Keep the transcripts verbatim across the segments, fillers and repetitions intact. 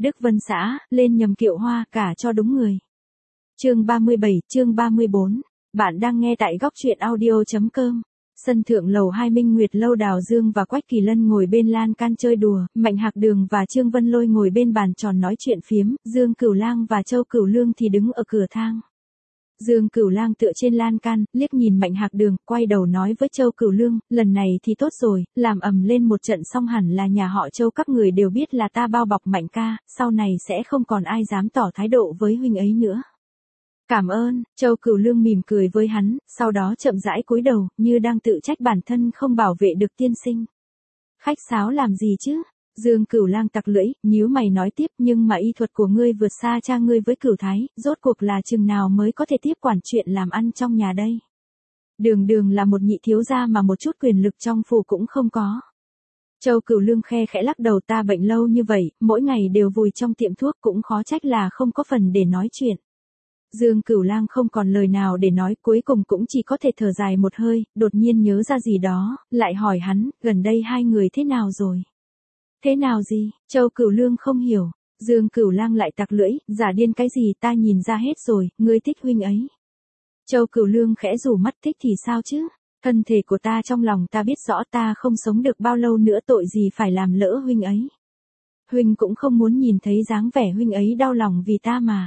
Đức Vân xã, lên nhầm kiệu hoa, cả cho đúng người. Chương ba mươi bảy, chương ba mươi bốn. Bạn đang nghe tại góc truyện audio chấm com. Sân thượng lầu hai Minh Nguyệt lâu, Đào Dương và Quách Kỳ Lân ngồi bên lan can chơi đùa, Mạnh Hạc Đường và Trương Vân Lôi ngồi bên bàn tròn nói chuyện phiếm, Dương Cửu Lang và Châu Cửu Lương thì đứng ở cửa thang. Dương Cửu Lang tựa trên lan can, liếc nhìn Mạnh Hạc Đường, quay đầu nói với Châu Cửu Lương, lần này thì tốt rồi, làm ầm lên một trận xong hẳn là nhà họ Châu các người đều biết là ta bao bọc Mạnh ca, sau này sẽ không còn ai dám tỏ thái độ với huynh ấy nữa. Cảm ơn, Châu Cửu Lương mỉm cười với hắn, sau đó chậm rãi cúi đầu, như đang tự trách bản thân không bảo vệ được tiên sinh. Khách sáo làm gì chứ? Dương Cửu Lang tặc lưỡi, nhíu mày nói tiếp, nhưng mà y thuật của ngươi vượt xa cha ngươi với Cửu Thái, rốt cuộc là chừng nào mới có thể tiếp quản chuyện làm ăn trong nhà đây? Đường đường là một nhị thiếu gia mà một chút quyền lực trong phủ cũng không có. Châu Cửu Lương khe khẽ lắc đầu, ta bệnh lâu như vậy, mỗi ngày đều vùi trong tiệm thuốc cũng khó trách là không có phần để nói chuyện. Dương Cửu Lang không còn lời nào để nói, cuối cùng cũng chỉ có thể thở dài một hơi, đột nhiên nhớ ra gì đó, lại hỏi hắn, gần đây hai người thế nào rồi? Thế nào gì? Châu Cửu Lương không hiểu. Dương Cửu Lang lại tặc lưỡi, giả điên cái gì, ta nhìn ra hết rồi, ngươi thích huynh ấy. Châu Cửu Lương khẽ rủ mắt, thích thì sao chứ? Thân thể của ta trong lòng ta biết rõ, ta không sống được bao lâu nữa, tội gì phải làm lỡ huynh ấy. Huynh cũng không muốn nhìn thấy dáng vẻ huynh ấy đau lòng vì ta mà.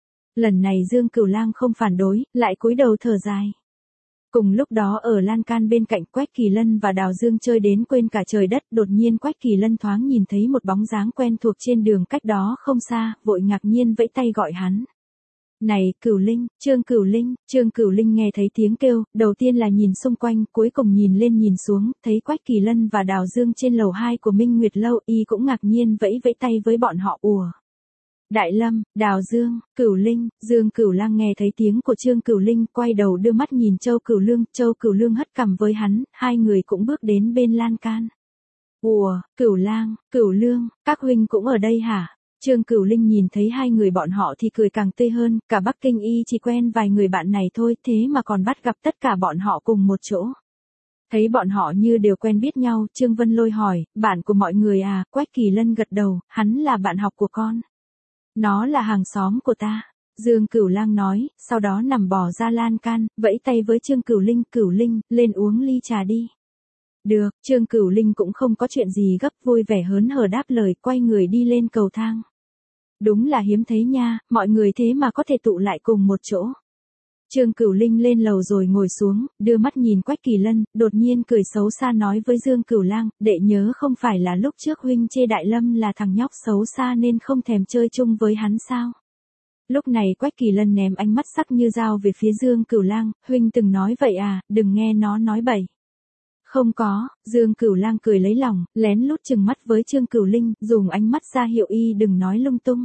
Lần này Dương Cửu Lang không phản đối, lại cúi đầu thở dài. Cùng lúc đó ở lan can bên cạnh, Quách Kỳ Lân và Đào Dương chơi đến quên cả trời đất, đột nhiên Quách Kỳ Lân thoáng nhìn thấy một bóng dáng quen thuộc trên đường cách đó không xa, vội ngạc nhiên vẫy tay gọi hắn. Này, Cửu Linh, Trương Cửu Linh, Trương Cửu Linh nghe thấy tiếng kêu, đầu tiên là nhìn xung quanh, cuối cùng nhìn lên nhìn xuống, thấy Quách Kỳ Lân và Đào Dương trên lầu hai của Minh Nguyệt lâu, y cũng ngạc nhiên vẫy vẫy tay với bọn họ. Ùa. Đại Lâm, Đào Dương, Cửu Linh, Dương Cửu Lang nghe thấy tiếng của Trương Cửu Linh, quay đầu đưa mắt nhìn Châu Cửu Lương, Châu Cửu Lương hất cằm với hắn, hai người cũng bước đến bên lan can. Ùa, Cửu Lang, Cửu Lương, các huynh cũng ở đây hả? Trương Cửu Linh nhìn thấy hai người bọn họ thì cười càng tươi hơn, cả Bắc Kinh y chỉ quen vài người bạn này thôi, thế mà còn bắt gặp tất cả bọn họ cùng một chỗ. Thấy bọn họ như đều quen biết nhau, Trương Vân Lôi hỏi, bạn của mọi người à? Quách Kỳ Lân gật đầu, hắn là bạn học của con. Nó là hàng xóm của ta, Dương Cửu Lang nói, sau đó nằm bò ra lan can, vẫy tay với Trương Cửu Linh, Cửu Linh, lên uống ly trà đi. Được, Trương Cửu Linh cũng không có chuyện gì gấp, vui vẻ hớn hở đáp lời, quay người đi lên cầu thang. Đúng là hiếm thấy nha, mọi người thế mà có thể tụ lại cùng một chỗ. Trương Cửu Linh lên lầu rồi ngồi xuống, đưa mắt nhìn Quách Kỳ Lân, đột nhiên cười xấu xa nói với Dương Cửu Lang, đệ nhớ không phải là lúc trước huynh chê Đại Lâm là thằng nhóc xấu xa nên không thèm chơi chung với hắn sao? Lúc này Quách Kỳ Lân ném ánh mắt sắc như dao về phía Dương Cửu Lang, huynh từng nói vậy à, đừng nghe nó nói bậy. Không có, Dương Cửu Lang cười lấy lòng, lén lút chừng mắt với Trương Cửu Linh, dùng ánh mắt ra hiệu y đừng nói lung tung.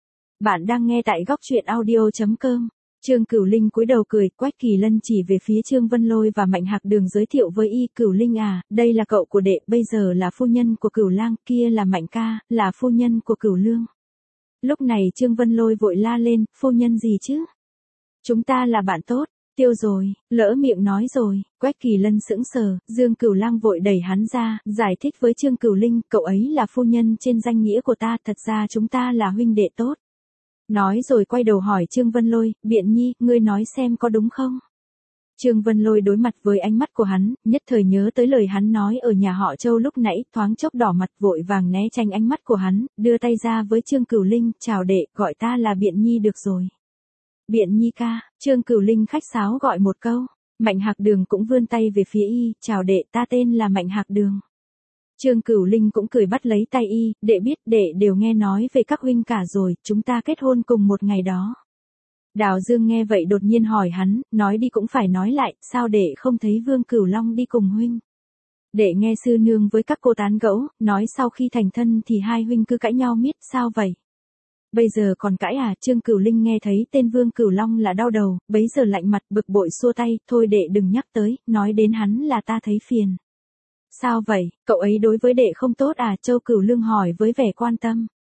Bạn đang nghe tại góc truyện audio chấm com. Trương Cửu Linh cúi đầu cười, Quách Kỳ Lân chỉ về phía Trương Vân Lôi và Mạnh Hạc Đường giới thiệu với y, Cửu Linh à, đây là cậu của đệ, bây giờ là phu nhân của Cửu Lang, kia là Mạnh ca, là phu nhân của Cửu Lương. Lúc này Trương Vân Lôi vội la lên, phu nhân gì chứ? Chúng ta là bạn tốt, tiêu rồi, lỡ miệng nói rồi. Quách Kỳ Lân sững sờ, Dương Cửu Lang vội đẩy hắn ra, giải thích với Trương Cửu Linh, cậu ấy là phu nhân trên danh nghĩa của ta, thật ra chúng ta là huynh đệ tốt. Nói rồi quay đầu hỏi Trương Vân Lôi, Biện Nhi, ngươi nói xem có đúng không? Trương Vân Lôi đối mặt với ánh mắt của hắn, nhất thời nhớ tới lời hắn nói ở nhà họ Châu lúc nãy, thoáng chốc đỏ mặt vội vàng né tránh ánh mắt của hắn, đưa tay ra với Trương Cửu Linh, chào đệ, gọi ta là Biện Nhi được rồi. Biện Nhi ca, Trương Cửu Linh khách sáo gọi một câu. Mạnh Hạc Đường cũng vươn tay về phía y, chào đệ, ta tên là Mạnh Hạc Đường. Trương Cửu Linh cũng cười bắt lấy tay y, đệ biết, đệ đều nghe nói về các huynh cả rồi, chúng ta kết hôn cùng một ngày đó. Đào Dương nghe vậy đột nhiên hỏi hắn, nói đi cũng phải nói lại, sao đệ không thấy Vương Cửu Long đi cùng huynh? Đệ nghe sư nương với các cô tán gẫu, nói sau khi thành thân thì hai huynh cứ cãi nhau miết, sao vậy? Bây giờ còn cãi à? Trương Cửu Linh nghe thấy tên Vương Cửu Long là đau đầu, bấy giờ lạnh mặt bực bội xua tay, thôi đệ đừng nhắc tới, nói đến hắn là ta thấy phiền. Sao vậy, cậu ấy đối với đệ không tốt à? Châu Cửu Lương hỏi với vẻ quan tâm.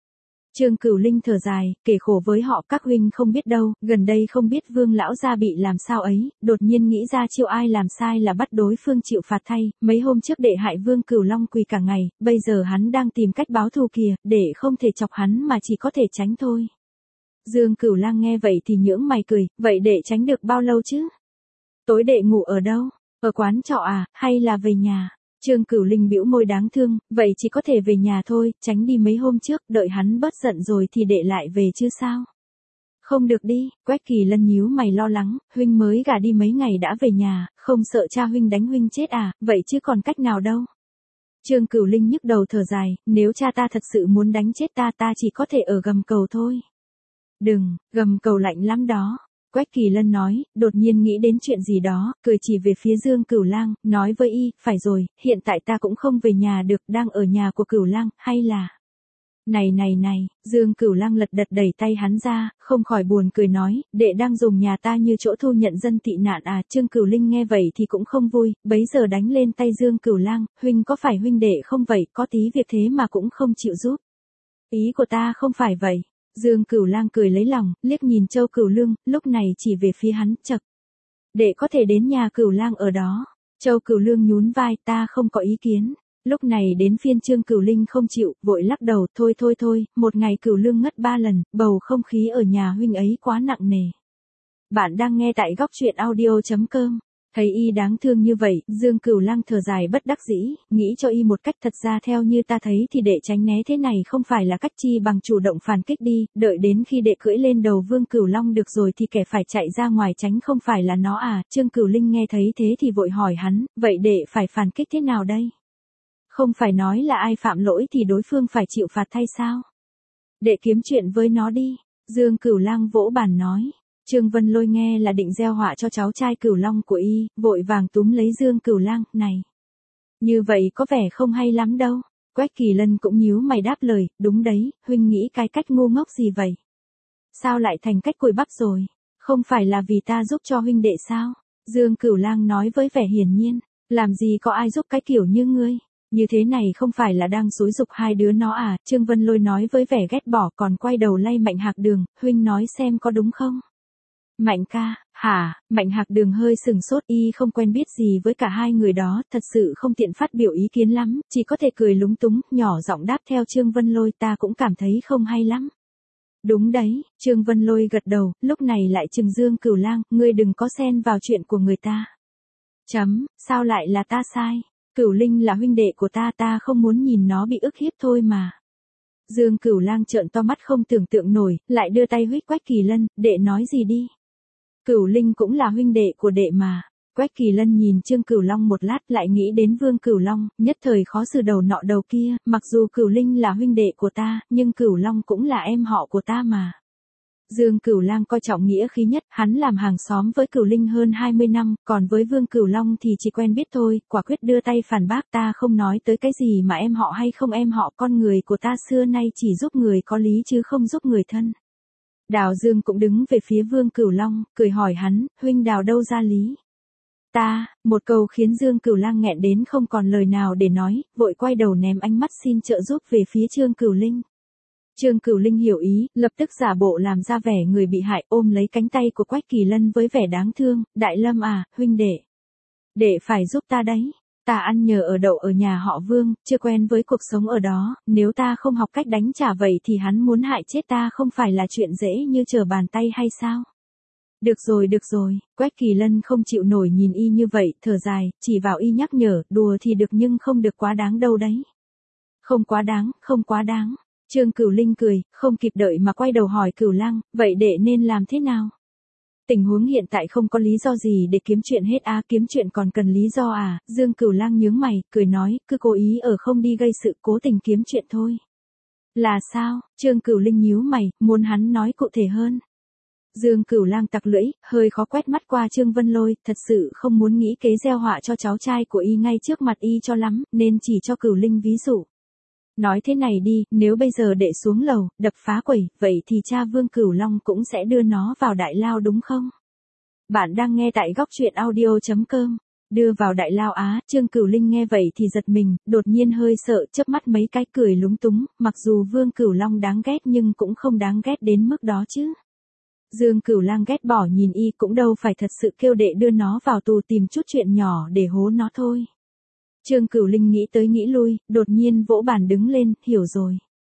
Trương Cửu Linh thở dài, kể khổ với họ, các huynh không biết đâu, gần đây không biết Vương lão gia bị làm sao ấy, đột nhiên nghĩ ra chiêu ai làm sai là bắt đối phương chịu phạt thay, mấy hôm trước đệ hại Vương Cửu Long quỳ cả ngày, bây giờ hắn đang tìm cách báo thù kìa, để không thể chọc hắn mà chỉ có thể tránh thôi. Dương Cửu Lang nghe vậy thì nhướng mày cười, vậy đệ tránh được bao lâu chứ? Tối đệ ngủ ở đâu? Ở quán trọ à, hay là về nhà? Trương Cửu Linh bĩu môi đáng thương, vậy chỉ có thể về nhà thôi, tránh đi mấy hôm trước, đợi hắn bớt giận rồi thì đệ lại về chứ sao? Không được đi, Quách Kỳ Lân nhíu mày lo lắng, huynh mới gả đi mấy ngày đã về nhà, không sợ cha huynh đánh huynh chết à, vậy chứ còn cách nào đâu? Trương Cửu Linh nhức đầu thở dài, nếu cha ta thật sự muốn đánh chết ta ta chỉ có thể ở gầm cầu thôi. Đừng, gầm cầu lạnh lắm đó. Quách Kỳ Lân nói, đột nhiên nghĩ đến chuyện gì đó, cười chỉ về phía Dương Cửu Lang, nói với y, phải rồi, hiện tại ta cũng không về nhà được, đang ở nhà của Cửu Lang, hay là... Này này này, Dương Cửu Lang lật đật đẩy tay hắn ra, không khỏi buồn cười nói, đệ đang dùng nhà ta như chỗ thu nhận dân tị nạn à, Trương Cửu Linh nghe vậy thì cũng không vui, bấy giờ đánh lên tay Dương Cửu Lang, huynh có phải huynh đệ không vậy, có tí việc thế mà cũng không chịu giúp. Ý của ta không phải vậy. Dương Cửu Lang cười lấy lòng, liếc nhìn Châu Cửu Lương, lúc này chỉ về phía hắn, chậc. Đệ có thể đến nhà Cửu Lang ở đó. Châu Cửu Lương nhún vai, ta không có ý kiến. Lúc này đến phiên Trương Cửu Linh không chịu, vội lắc đầu, thôi thôi thôi, một ngày Cửu Lương ngất ba lần, bầu không khí ở nhà huynh ấy quá nặng nề. Bạn đang nghe tại góc truyện audio chấm com. Thấy y đáng thương như vậy, Dương Cửu Lang thở dài bất đắc dĩ, nghĩ cho y một cách thật ra theo như ta thấy thì đệ tránh né thế này không phải là cách chi bằng chủ động phản kích đi, đợi đến khi đệ cưỡi lên đầu Vương Cửu Long được rồi thì kẻ phải chạy ra ngoài tránh không phải là nó à, Trương Cửu Linh nghe thấy thế thì vội hỏi hắn, vậy đệ phải phản kích thế nào đây? Không phải nói là ai phạm lỗi thì đối phương phải chịu phạt thay sao? Đệ kiếm chuyện với nó đi, Dương Cửu Lang vỗ bàn nói. Trương Vân Lôi nghe là định gieo họa cho cháu trai Cửu Long của y, vội vàng túm lấy Dương Cửu Lang, này. Như vậy có vẻ không hay lắm đâu. Quách Kỳ Lân cũng nhíu mày đáp lời, đúng đấy, huynh nghĩ cái cách ngu ngốc gì vậy? Sao lại thành cách cùi bắp rồi? Không phải là vì ta giúp cho huynh đệ sao? Dương Cửu Lang nói với vẻ hiển nhiên, làm gì có ai giúp cái kiểu như ngươi? Như thế này không phải là đang xúi giục hai đứa nó à? Trương Vân Lôi nói với vẻ ghét bỏ còn quay đầu lay Mạnh Hạc Đường, huynh nói xem có đúng không? Mạnh ca, hả, Mạnh Hạc Đường hơi sừng sốt, y không quen biết gì với cả hai người đó, thật sự không tiện phát biểu ý kiến lắm, chỉ có thể cười lúng túng, nhỏ giọng đáp theo Trương Vân Lôi, ta cũng cảm thấy không hay lắm. Đúng đấy, Trương Vân Lôi gật đầu, lúc này lại trừng Dương Cửu Lang, ngươi đừng có xen vào chuyện của người ta. Chấm, sao lại là ta sai? Cửu Linh là huynh đệ của ta, ta không muốn nhìn nó bị ức hiếp thôi mà. Dương Cửu Lang trợn to mắt không tưởng tượng nổi, lại đưa tay huých Quách Kỳ Lân, đệ nói gì đi? Cửu Linh cũng là huynh đệ của đệ mà. Quách Kỳ Lân nhìn Trương Cửu Long một lát lại nghĩ đến Vương Cửu Long, nhất thời khó xử đầu nọ đầu kia, mặc dù Cửu Linh là huynh đệ của ta, nhưng Cửu Long cũng là em họ của ta mà. Dương Cửu Lang coi trọng nghĩa khí nhất, hắn làm hàng xóm với Cửu Linh hơn hai mươi năm, còn với Vương Cửu Long thì chỉ quen biết thôi, quả quyết đưa tay phản bác, ta không nói tới cái gì mà em họ hay không em họ, con người của ta xưa nay chỉ giúp người có lý chứ không giúp người thân. Đào Dương cũng đứng về phía Vương Cửu Long, cười hỏi hắn, huynh Đào đâu ra lý? Ta, một câu khiến Dương Cửu Lang nghẹn đến không còn lời nào để nói, vội quay đầu ném ánh mắt xin trợ giúp về phía Trương Cửu Linh. Trương Cửu Linh hiểu ý, lập tức giả bộ làm ra vẻ người bị hại, ôm lấy cánh tay của Quách Kỳ Lân với vẻ đáng thương, Đại Lâm à, huynh đệ. Đệ phải giúp ta đấy. Ta ăn nhờ ở đậu ở nhà họ Vương, chưa quen với cuộc sống ở đó, nếu ta không học cách đánh trả vậy thì hắn muốn hại chết ta không phải là chuyện dễ như trở bàn tay hay sao? Được rồi được rồi, Quách Kỳ Lân không chịu nổi nhìn y như vậy, thở dài, chỉ vào y nhắc nhở, đùa thì được nhưng không được quá đáng đâu đấy. Không quá đáng, không quá đáng. Trương Cửu Linh cười, không kịp đợi mà quay đầu hỏi Cửu Lang, vậy đệ nên làm thế nào? Tình huống hiện tại không có lý do gì để kiếm chuyện hết à, kiếm chuyện còn cần lý do à? Dương Cửu Lang nhướng mày, cười nói, cứ cố ý ở không đi gây sự, cố tình kiếm chuyện thôi. Là sao? Trương Cửu Linh nhíu mày, muốn hắn nói cụ thể hơn. Dương Cửu Lang tặc lưỡi, hơi khó quét mắt qua Trương Vân Lôi, thật sự không muốn nghĩ kế gieo họa cho cháu trai của y ngay trước mặt y cho lắm, nên chỉ cho Cửu Linh ví dụ. Nói thế này đi, nếu bây giờ đệ xuống lầu, đập phá quẩy, vậy thì cha Vương Cửu Long cũng sẽ đưa nó vào đại lao đúng không? Bạn đang nghe tại góc truyện audio chấm com. Đưa vào đại lao á, Trương Cửu Linh nghe vậy thì giật mình, đột nhiên hơi sợ, chớp mắt mấy cái cười lúng túng, mặc dù Vương Cửu Long đáng ghét nhưng cũng không đáng ghét đến mức đó chứ. Dương Cửu Lang ghét bỏ nhìn y cũng đâu phải thật sự kêu đệ đưa nó vào tù tìm chút chuyện nhỏ để hố nó thôi. Trương Cửu Linh nghĩ tới nghĩ lui, đột nhiên vỗ bàn đứng lên, hiểu rồi.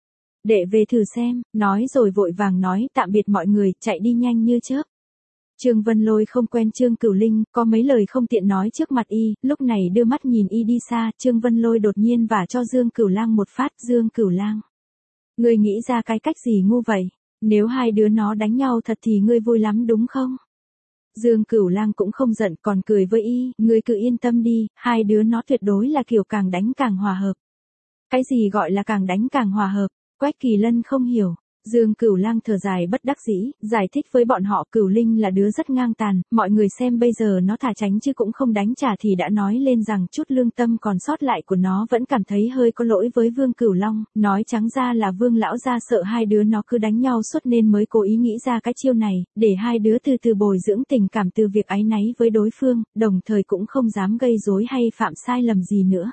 Đệ về thử xem, nói rồi vội vàng nói tạm biệt mọi người, chạy đi nhanh như chớp. Trương Vân Lôi không quen Trương Cửu Linh, có mấy lời không tiện nói trước mặt y, lúc này đưa mắt nhìn y đi xa, Trương Vân Lôi đột nhiên vả cho Dương Cửu Lang một phát, Dương Cửu Lang. Ngươi nghĩ ra cái cách gì ngu vậy? Nếu hai đứa nó đánh nhau thật thì ngươi vui lắm đúng không? Dương Cửu Lang cũng không giận còn cười với y, ngươi cứ yên tâm đi, hai đứa nó tuyệt đối là kiểu càng đánh càng hòa hợp. Cái gì gọi là càng đánh càng hòa hợp? Quách Kỳ Lân không hiểu. Dương Cửu Lang thở dài bất đắc dĩ, giải thích với bọn họ Cửu Linh là đứa rất ngang tàn, mọi người xem bây giờ nó thả tránh chứ cũng không đánh trả thì đã nói lên rằng chút lương tâm còn sót lại của nó vẫn cảm thấy hơi có lỗi với Vương Cửu Long, nói trắng ra là Vương lão gia sợ hai đứa nó cứ đánh nhau suốt nên mới cố ý nghĩ ra cái chiêu này, để hai đứa từ từ bồi dưỡng tình cảm từ việc áy náy với đối phương, đồng thời cũng không dám gây rối hay phạm sai lầm gì nữa.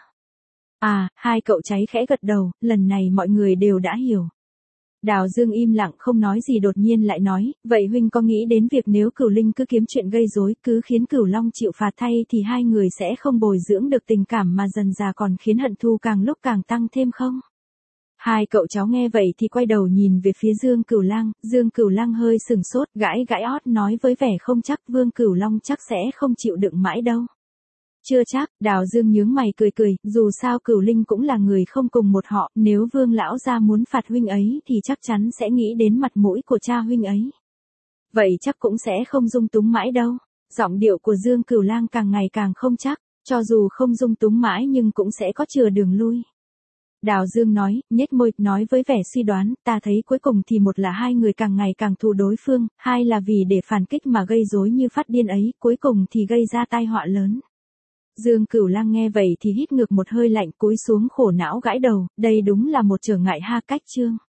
À, hai cậu cháy khẽ gật đầu, lần này mọi người đều đã hiểu. Đào Dương im lặng không nói gì đột nhiên lại nói, vậy huynh có nghĩ đến việc nếu Cửu Linh cứ kiếm chuyện gây rối, cứ khiến Cửu Long chịu phạt thay thì hai người sẽ không bồi dưỡng được tình cảm mà dần dà còn khiến hận thù càng lúc càng tăng thêm không? Hai cậu cháu nghe vậy thì quay đầu nhìn về phía Dương Cửu Lang, Dương Cửu Lang hơi sừng sốt, gãi gãi ót nói với vẻ không chắc Vương Cửu Long chắc sẽ không chịu đựng mãi đâu. Chưa chắc, Đào Dương nhướng mày cười cười, dù sao Cửu Linh cũng là người không cùng một họ, nếu Vương lão gia muốn phạt huynh ấy thì chắc chắn sẽ nghĩ đến mặt mũi của cha huynh ấy. Vậy chắc cũng sẽ không dung túng mãi đâu. Giọng điệu của Dương Cửu Lang càng ngày càng không chắc, cho dù không dung túng mãi nhưng cũng sẽ có chừa đường lui. Đào Dương nói, nhếch môi, nói với vẻ suy đoán, ta thấy cuối cùng thì một là hai người càng ngày càng thù đối phương, hai là vì để phản kích mà gây rối như phát điên ấy, cuối cùng thì gây ra tai họa lớn. Dương Cửu Lang nghe vậy thì hít ngược một hơi lạnh cúi xuống khổ não gãi đầu, đây đúng là một trở ngại ha cách Trương.